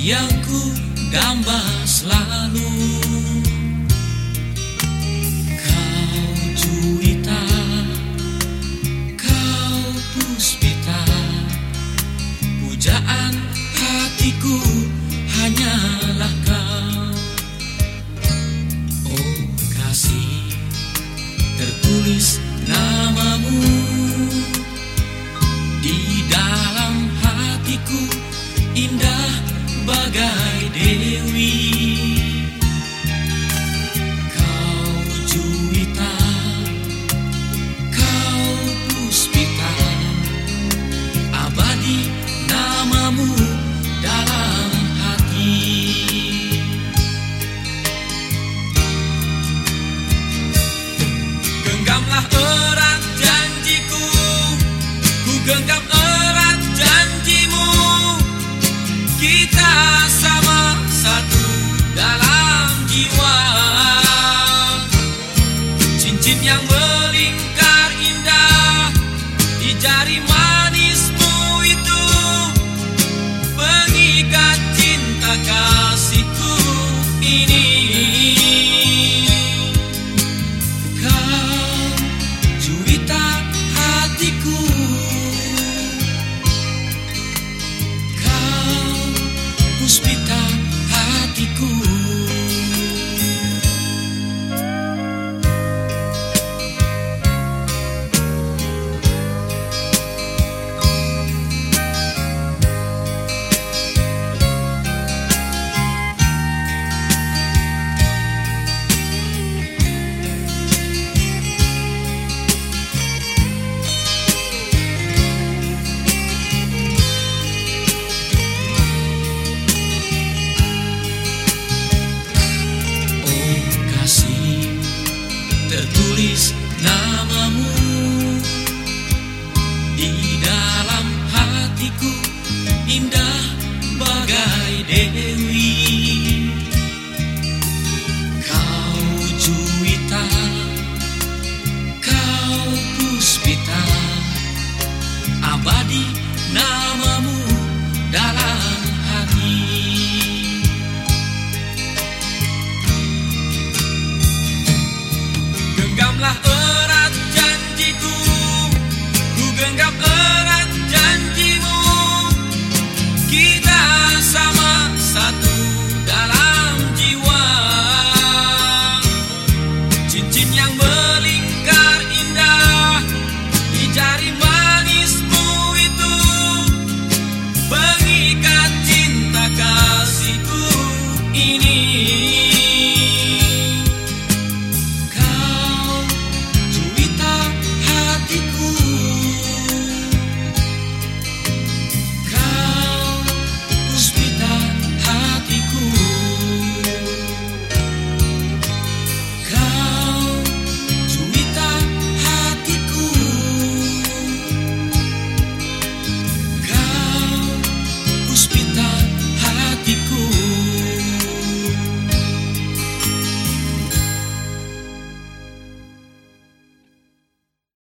yang ku damba selalu. Kau Juwita, kau Puspita, pujaan hatiku hanyalah kau. Oh kasih, tertulis namamu di dalam hatiku, indah bagai dewi. Kau Juwita, kau Puspita, abadi namamu dalam hati. Genggamlah erat janjiku, ku genggam erat janjimu. Kita sama satu dalam jiwa. Cincin yang melingkar indah di jari manis